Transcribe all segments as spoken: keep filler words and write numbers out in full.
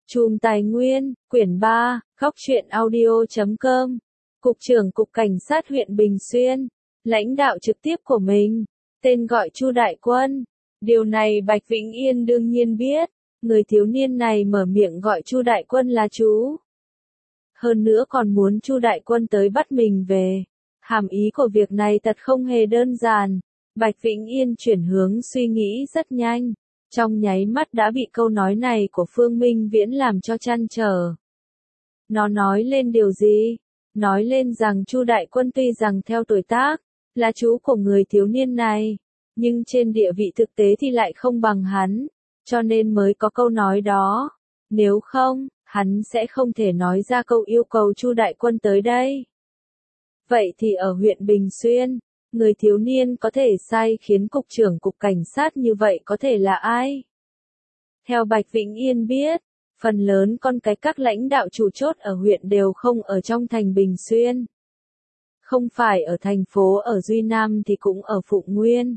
Chùm Tài nguyên, quyển ba, góc truyện audio chấm com. Cục trưởng Cục Cảnh sát huyện Bình Xuyên, lãnh đạo trực tiếp của mình, tên gọi Chu Đại Quân. Điều này Bạch Vĩnh Yên đương nhiên biết, người thiếu niên này mở miệng gọi Chu Đại Quân là chú. Hơn nữa còn muốn Chu Đại Quân tới bắt mình về. Hàm ý của việc này thật không hề đơn giản. Bạch Vĩnh Yên chuyển hướng suy nghĩ rất nhanh. Trong nháy mắt đã bị câu nói này của Phương Minh Viễn làm cho trăn trở. Nó nói lên điều gì? Nói lên rằng Chu Đại Quân tuy rằng theo tuổi tác, là chú của người thiếu niên này, nhưng trên địa vị thực tế thì lại không bằng hắn, cho nên mới có câu nói đó. Nếu không, hắn sẽ không thể nói ra câu yêu cầu Chu Đại Quân tới đây. Vậy thì ở huyện Bình Xuyên, người thiếu niên có thể sai khiến cục trưởng cục cảnh sát như vậy có thể là ai? Theo Bạch Vĩnh Yên biết, phần lớn con cái các lãnh đạo chủ chốt ở huyện đều không ở trong thành Bình Xuyên. Không phải ở thành phố ở Duy Nam thì cũng ở Phụng Nguyên.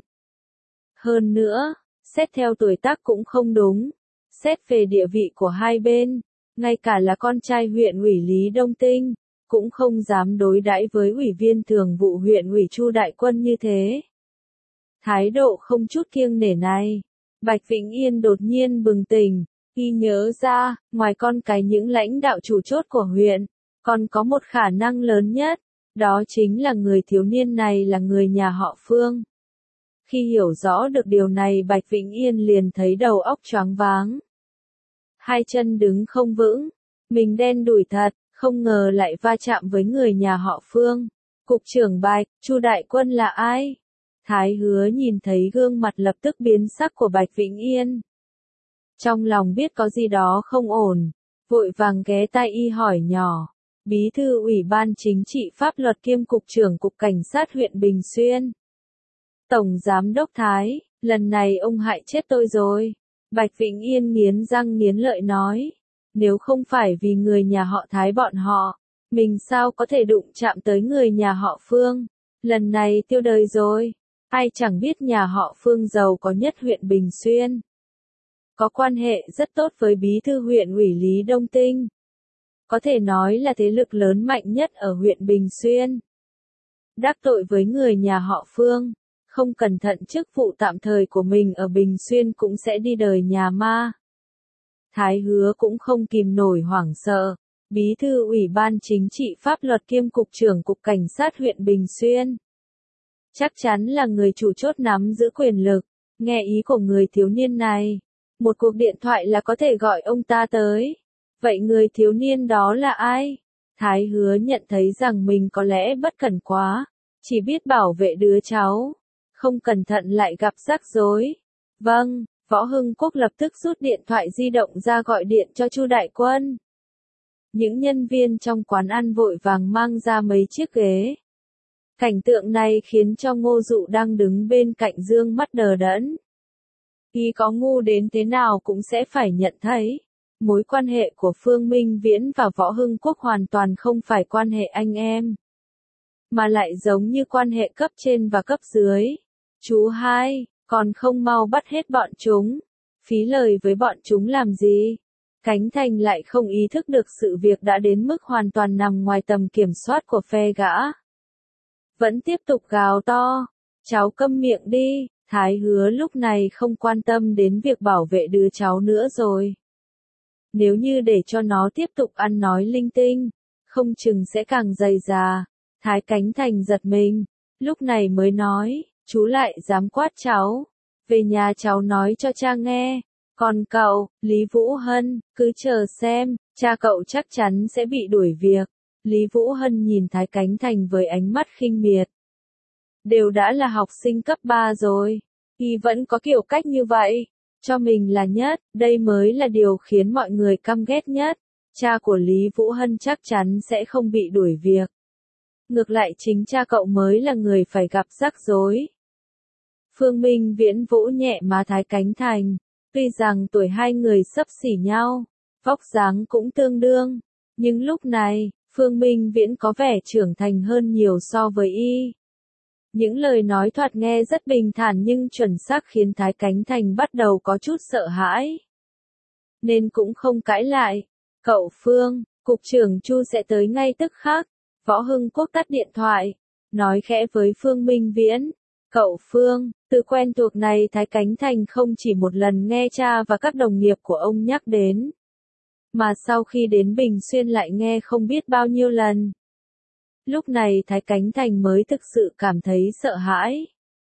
Hơn nữa, xét theo tuổi tác cũng không đúng. Xét về địa vị của hai bên, ngay cả là con trai huyện ủy Lý Đông Tinh, cũng không dám đối đãi với ủy viên thường vụ huyện ủy Chu Đại Quân như thế. Thái độ không chút kiêng nể này, Bạch Vĩnh Yên đột nhiên bừng tỉnh, khi nhớ ra, ngoài con cái những lãnh đạo chủ chốt của huyện, còn có một khả năng lớn nhất, đó chính là người thiếu niên này là người nhà họ Phương. Khi hiểu rõ được điều này Bạch Vĩnh Yên liền thấy đầu óc choáng váng. Hai chân đứng không vững, mình đen đủi thật, không ngờ lại va chạm với người nhà họ Phương. Cục trưởng Bạch, Chu Đại Quân là ai? Thái Hứa nhìn thấy gương mặt lập tức biến sắc của Bạch Vĩnh Yên. Trong lòng biết có gì đó không ổn, vội vàng ghé tai y hỏi nhỏ. Bí thư Ủy ban Chính trị Pháp luật kiêm Cục trưởng Cục Cảnh sát huyện Bình Xuyên. Tổng Giám đốc Thái, lần này ông hại chết tôi rồi. Bạch Vĩnh Yên nghiến răng nghiến lợi nói. Nếu không phải vì người nhà họ Thái bọn họ, mình sao có thể đụng chạm tới người nhà họ Phương. Lần này tiêu đời rồi. Ai chẳng biết nhà họ Phương giàu có nhất huyện Bình Xuyên. Có quan hệ rất tốt với bí thư huyện ủy Lý Đông Tinh. Có thể nói là thế lực lớn mạnh nhất ở huyện Bình Xuyên. Đắc tội với người nhà họ Phương, không cẩn thận chức vụ tạm thời của mình ở Bình Xuyên cũng sẽ đi đời nhà ma. Thái Hứa cũng không kìm nổi hoảng sợ. Bí thư Ủy ban Chính trị Pháp luật kiêm Cục trưởng Cục Cảnh sát huyện Bình Xuyên. Chắc chắn là người chủ chốt nắm giữ quyền lực. Nghe ý của người thiếu niên này, một cuộc điện thoại là có thể gọi ông ta tới. Vậy người thiếu niên đó là ai? Thái Hứa nhận thấy rằng mình có lẽ bất cẩn quá, chỉ biết bảo vệ đứa cháu, không cẩn thận lại gặp rắc rối. Vâng, Võ Hưng Quốc lập tức rút điện thoại di động ra gọi điện cho Chu Đại Quân. Những nhân viên trong quán ăn vội vàng mang ra mấy chiếc ghế. Cảnh tượng này khiến cho Ngô Dụ đang đứng bên cạnh dương mắt đờ đẫn. Y có ngu đến thế nào cũng sẽ phải nhận thấy, mối quan hệ của Phương Minh Viễn và Võ Hưng Quốc hoàn toàn không phải quan hệ anh em, mà lại giống như quan hệ cấp trên và cấp dưới. Chú hai, còn không mau bắt hết bọn chúng, phí lời với bọn chúng làm gì? Cánh Thành lại không ý thức được sự việc đã đến mức hoàn toàn nằm ngoài tầm kiểm soát của phe gã. Vẫn tiếp tục gào to, cháu câm miệng đi. Thái Hứa lúc này không quan tâm đến việc bảo vệ đứa cháu nữa rồi. Nếu như để cho nó tiếp tục ăn nói linh tinh, không chừng sẽ càng dày già. Thái Cánh Thành giật mình, lúc này mới nói, chú lại dám quát cháu. Về nhà cháu nói cho cha nghe. Còn cậu, Lý Vũ Hân, cứ chờ xem, cha cậu chắc chắn sẽ bị đuổi việc. Lý Vũ Hân nhìn Thái Cánh Thành với ánh mắt khinh miệt. Đều đã là học sinh cấp ba rồi, y vẫn có kiểu cách như vậy, cho mình là nhất, đây mới là điều khiến mọi người căm ghét nhất. Cha của Lý Vũ Hân chắc chắn sẽ không bị đuổi việc. Ngược lại chính cha cậu mới là người phải gặp rắc rối. Phương Minh Viễn vỗ nhẹ má Thái Cánh Thành, tuy rằng tuổi hai người xấp xỉ nhau, vóc dáng cũng tương đương, nhưng lúc này, Phương Minh Viễn có vẻ trưởng thành hơn nhiều so với y. Những lời nói thoạt nghe rất bình thản nhưng chuẩn xác khiến Thái Cánh Thành bắt đầu có chút sợ hãi. nên cũng không cãi lại. Cậu Phương, cục trưởng Chu sẽ tới ngay tức khắc. Võ Hưng Quốc tắt điện thoại, nói khẽ với Phương Minh Viễn. Cậu Phương, từ quen thuộc này Thái Cánh Thành không chỉ một lần nghe cha và các đồng nghiệp của ông nhắc đến, mà sau khi đến Bình Xuyên lại nghe không biết bao nhiêu lần. Lúc này Thái Cánh Thành mới thực sự cảm thấy sợ hãi.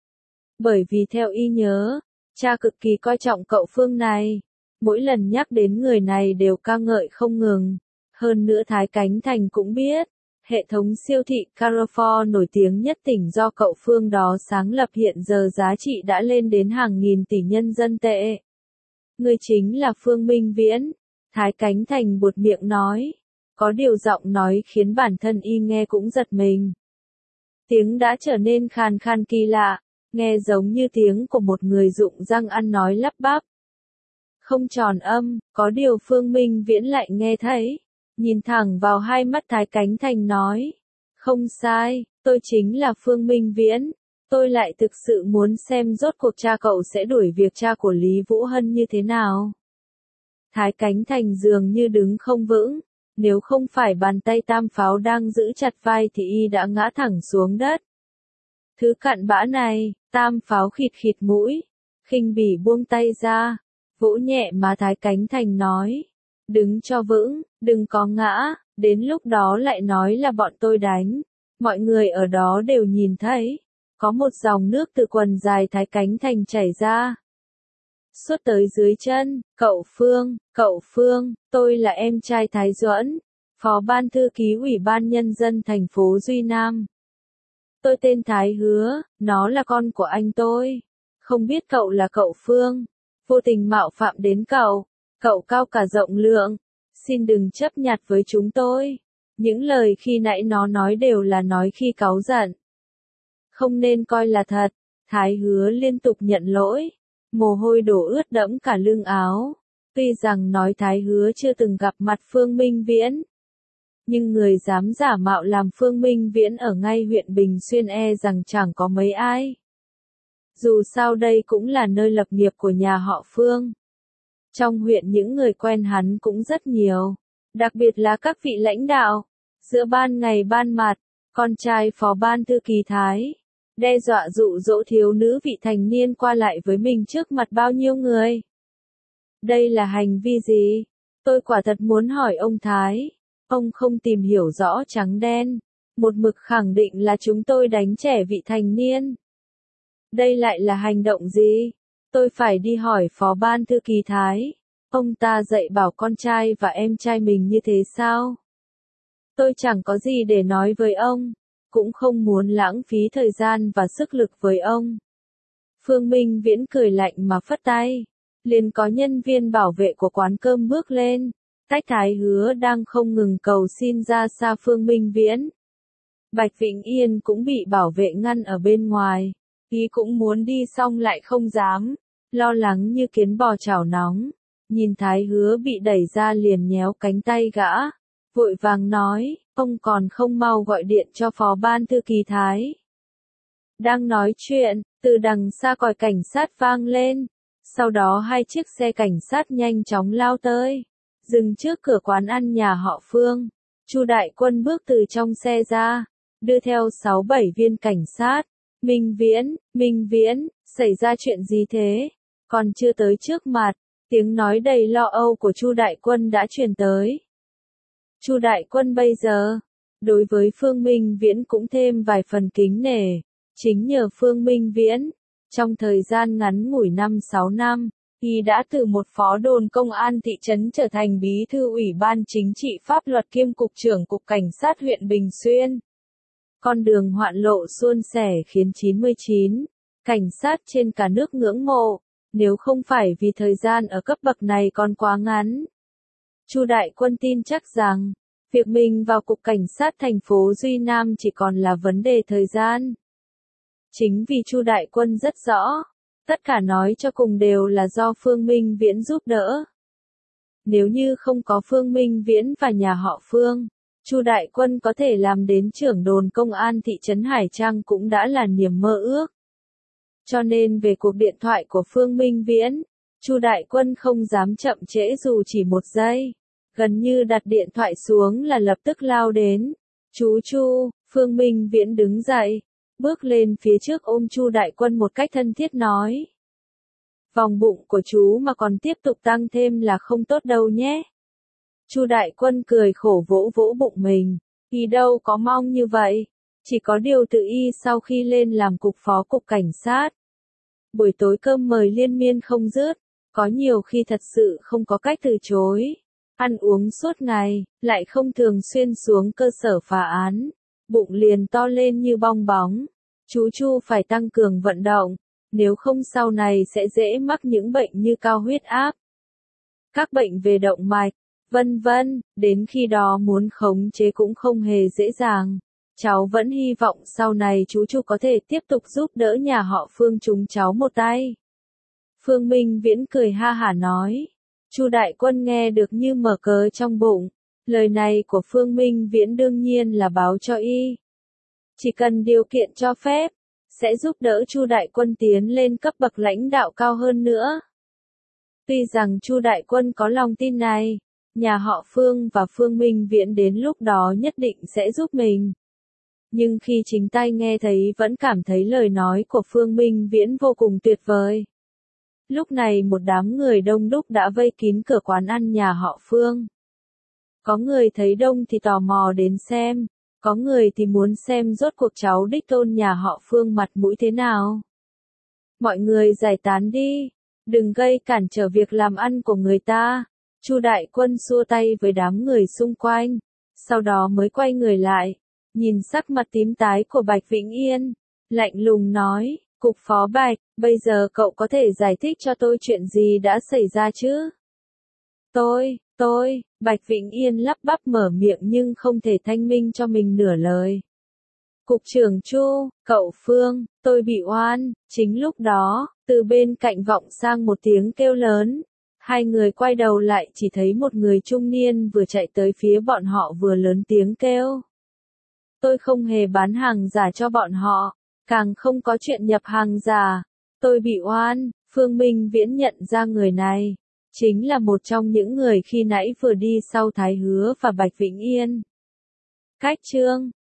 Bởi vì theo y nhớ, cha cực kỳ coi trọng cậu Phương này. Mỗi lần nhắc đến người này đều ca ngợi không ngừng. Hơn nữa Thái Cánh Thành cũng biết, hệ thống siêu thị Carrefour nổi tiếng nhất tỉnh do cậu Phương đó sáng lập hiện giờ giá trị đã lên đến hàng nghìn tỷ nhân dân tệ. Người chính là Phương Minh Viễn. Thái Cánh Thành buột miệng nói. Có điều giọng nói khiến bản thân y nghe cũng giật mình. Tiếng đã trở nên khàn khàn kỳ lạ, nghe giống như tiếng của một người rụng răng ăn nói lắp bắp. Không tròn âm, có điều Phương Minh Viễn lại nghe thấy. Nhìn thẳng vào hai mắt Thái Cánh Thành nói. Không sai, tôi chính là Phương Minh Viễn. Tôi lại thực sự muốn xem rốt cuộc cha cậu sẽ đuổi việc cha của Lý Vũ Hân như thế nào. Thái Cánh Thành dường như đứng không vững. Nếu không phải bàn tay tam pháo đang giữ chặt vai thì y đã ngã thẳng xuống đất. Thứ cặn bã này, tam pháo khịt khịt mũi. Khinh bỉ buông tay ra. Vỗ nhẹ má Thái Cánh Thành nói. Đứng cho vững, đừng có ngã, đến lúc đó lại nói là bọn tôi đánh. Mọi người ở đó đều nhìn thấy. Có một dòng nước từ quần dài Thái Cánh Thành chảy ra. Suốt tới dưới chân, cậu Phương, cậu Phương, tôi là em trai Thái Duẫn, phó ban thư ký Ủy ban Nhân dân thành phố Duy Nam. Tôi tên Thái Hứa, nó là con của anh tôi. Không biết cậu là cậu Phương, vô tình mạo phạm đến cậu, cậu cao cả rộng lượng, xin đừng chấp nhặt với chúng tôi. Những lời khi nãy nó nói đều là nói khi cáu giận. Không nên coi là thật, Thái Hứa liên tục nhận lỗi. Mồ hôi đổ ướt đẫm cả lưng áo. Tuy rằng nói Thái Hứa chưa từng gặp mặt Phương Minh Viễn, nhưng người dám giả mạo làm Phương Minh Viễn ở ngay huyện Bình Xuyên e rằng chẳng có mấy ai. Dù sao đây cũng là nơi lập nghiệp của nhà họ Phương. Trong huyện những người quen hắn cũng rất nhiều, đặc biệt là các vị lãnh đạo. Giữa ban ngày ban mặt, con trai phó ban thư ký Thái đe dọa dụ dỗ thiếu nữ vị thành niên qua lại với mình trước mặt bao nhiêu người. Đây là hành vi gì? Tôi quả thật muốn hỏi ông Thái. Ông không tìm hiểu rõ trắng đen, một mực khẳng định là chúng tôi đánh trẻ vị thành niên. Đây lại là hành động gì? Tôi phải đi hỏi phó ban thư ký Thái. Ông ta dạy bảo con trai và em trai mình như thế sao? Tôi chẳng có gì để nói với ông, cũng không muốn lãng phí thời gian và sức lực với ông. Phương Minh Viễn cười lạnh mà phất tay. Liền có nhân viên bảo vệ của quán cơm bước lên, tách Thái Hứa đang không ngừng cầu xin ra xa Phương Minh Viễn. Bạch Vĩnh Yên cũng bị bảo vệ ngăn ở bên ngoài, ý cũng muốn đi xong lại không dám, lo lắng như kiến bò chảo nóng. Nhìn Thái Hứa bị đẩy ra liền nhéo cánh tay gã, vội vàng nói, ông còn không mau gọi điện cho phó ban thư ký Thái. Đang nói chuyện, từ đằng xa còi cảnh sát vang lên. Sau đó hai chiếc xe cảnh sát nhanh chóng lao tới, dừng trước cửa quán ăn nhà họ Phương. Chu Đại Quân bước từ trong xe ra, đưa theo sáu bảy viên cảnh sát. Minh Viễn, Minh Viễn, xảy ra chuyện gì thế? Còn chưa tới trước mặt, tiếng nói đầy lo âu của Chu Đại Quân đã truyền tới. Chu Đại Quân bây giờ, đối với Phương Minh Viễn cũng thêm vài phần kính nể, chính nhờ Phương Minh Viễn. Trong thời gian ngắn ngủi năm sáu năm, y đã từ một phó đồn công an thị trấn trở thành bí thư ủy ban chính trị pháp luật kiêm cục trưởng cục cảnh sát huyện Bình Xuyên. Con đường hoạn lộ suôn sẻ khiến chín mươi chín cảnh sát trên cả nước ngưỡng mộ, nếu không phải vì thời gian ở cấp bậc này còn quá ngắn. Chu Đại Quân tin chắc rằng, việc mình vào cục cảnh sát thành phố Duy Nam chỉ còn là vấn đề thời gian. Chính vì Chu Đại Quân rất rõ, tất cả nói cho cùng đều là do Phương Minh Viễn giúp đỡ. Nếu như không có Phương Minh Viễn và nhà họ Phương, Chu Đại Quân có thể làm đến trưởng đồn công an thị trấn Hải Trang cũng đã là niềm mơ ước. Cho nên về cuộc điện thoại của Phương Minh Viễn, Chu Đại Quân không dám chậm trễ dù chỉ một giây. Gần như đặt điện thoại xuống là lập tức lao đến. Chú Chu, Phương Minh Viễn đứng dậy, bước lên phía trước ôm Chu Đại Quân một cách thân thiết nói. Vòng bụng của chú mà còn tiếp tục tăng thêm là không tốt đâu nhé. Chu Đại Quân cười khổ vỗ vỗ bụng mình, y đâu có mong như vậy, chỉ có điều tự y sau khi lên làm cục phó cục cảnh sát. Buổi tối cơm mời liên miên không dứt, có nhiều khi thật sự không có cách từ chối. Ăn uống suốt ngày, lại không thường xuyên xuống cơ sở phá án, bụng liền to lên như bong bóng. Chú Chu phải tăng cường vận động, nếu không sau này sẽ dễ mắc những bệnh như cao huyết áp, các bệnh về động mạch, vân vân, đến khi đó muốn khống chế cũng không hề dễ dàng. Cháu vẫn hy vọng sau này chú Chu có thể tiếp tục giúp đỡ nhà họ Phương chúng cháu một tay. Phương Minh Viễn cười ha hả nói. Chu Đại Quân nghe được như mở cờ trong bụng. Lời này của Phương Minh Viễn đương nhiên là báo cho y. Chỉ cần điều kiện cho phép, sẽ giúp đỡ Chu Đại Quân tiến lên cấp bậc lãnh đạo cao hơn nữa. Tuy rằng Chu Đại Quân có lòng tin này, nhà họ Phương và Phương Minh Viễn đến lúc đó nhất định sẽ giúp mình. Nhưng khi chính tay nghe thấy vẫn cảm thấy lời nói của Phương Minh Viễn vô cùng tuyệt vời. Lúc này một đám người đông đúc đã vây kín cửa quán ăn nhà họ Phương. Có người thấy đông thì tò mò đến xem, có người thì muốn xem rốt cuộc cháu đích tôn nhà họ Phương mặt mũi thế nào. Mọi người giải tán đi, đừng gây cản trở việc làm ăn của người ta. Chu Đại Quân xua tay với đám người xung quanh, sau đó mới quay người lại, nhìn sắc mặt tím tái của Bạch Vĩnh Yên, lạnh lùng nói, Cục Phó Bạch, bây giờ cậu có thể giải thích cho tôi chuyện gì đã xảy ra chứ? Tôi, tôi, Bạch Vĩnh Yên lắp bắp mở miệng nhưng không thể thanh minh cho mình nửa lời. Cục trưởng Chu, cậu Phương, tôi bị oan. Chính lúc đó, từ bên cạnh vọng sang một tiếng kêu lớn. Hai người quay đầu lại chỉ thấy một người trung niên vừa chạy tới phía bọn họ vừa lớn tiếng kêu. Tôi không hề bán hàng giả cho bọn họ, càng không có chuyện nhập hàng giả. Tôi bị oan. Phương Minh Viễn nhận ra người này chính là một trong những người khi nãy vừa đi sau Thái Hứa và Bạch Vĩnh Yên. Cách chương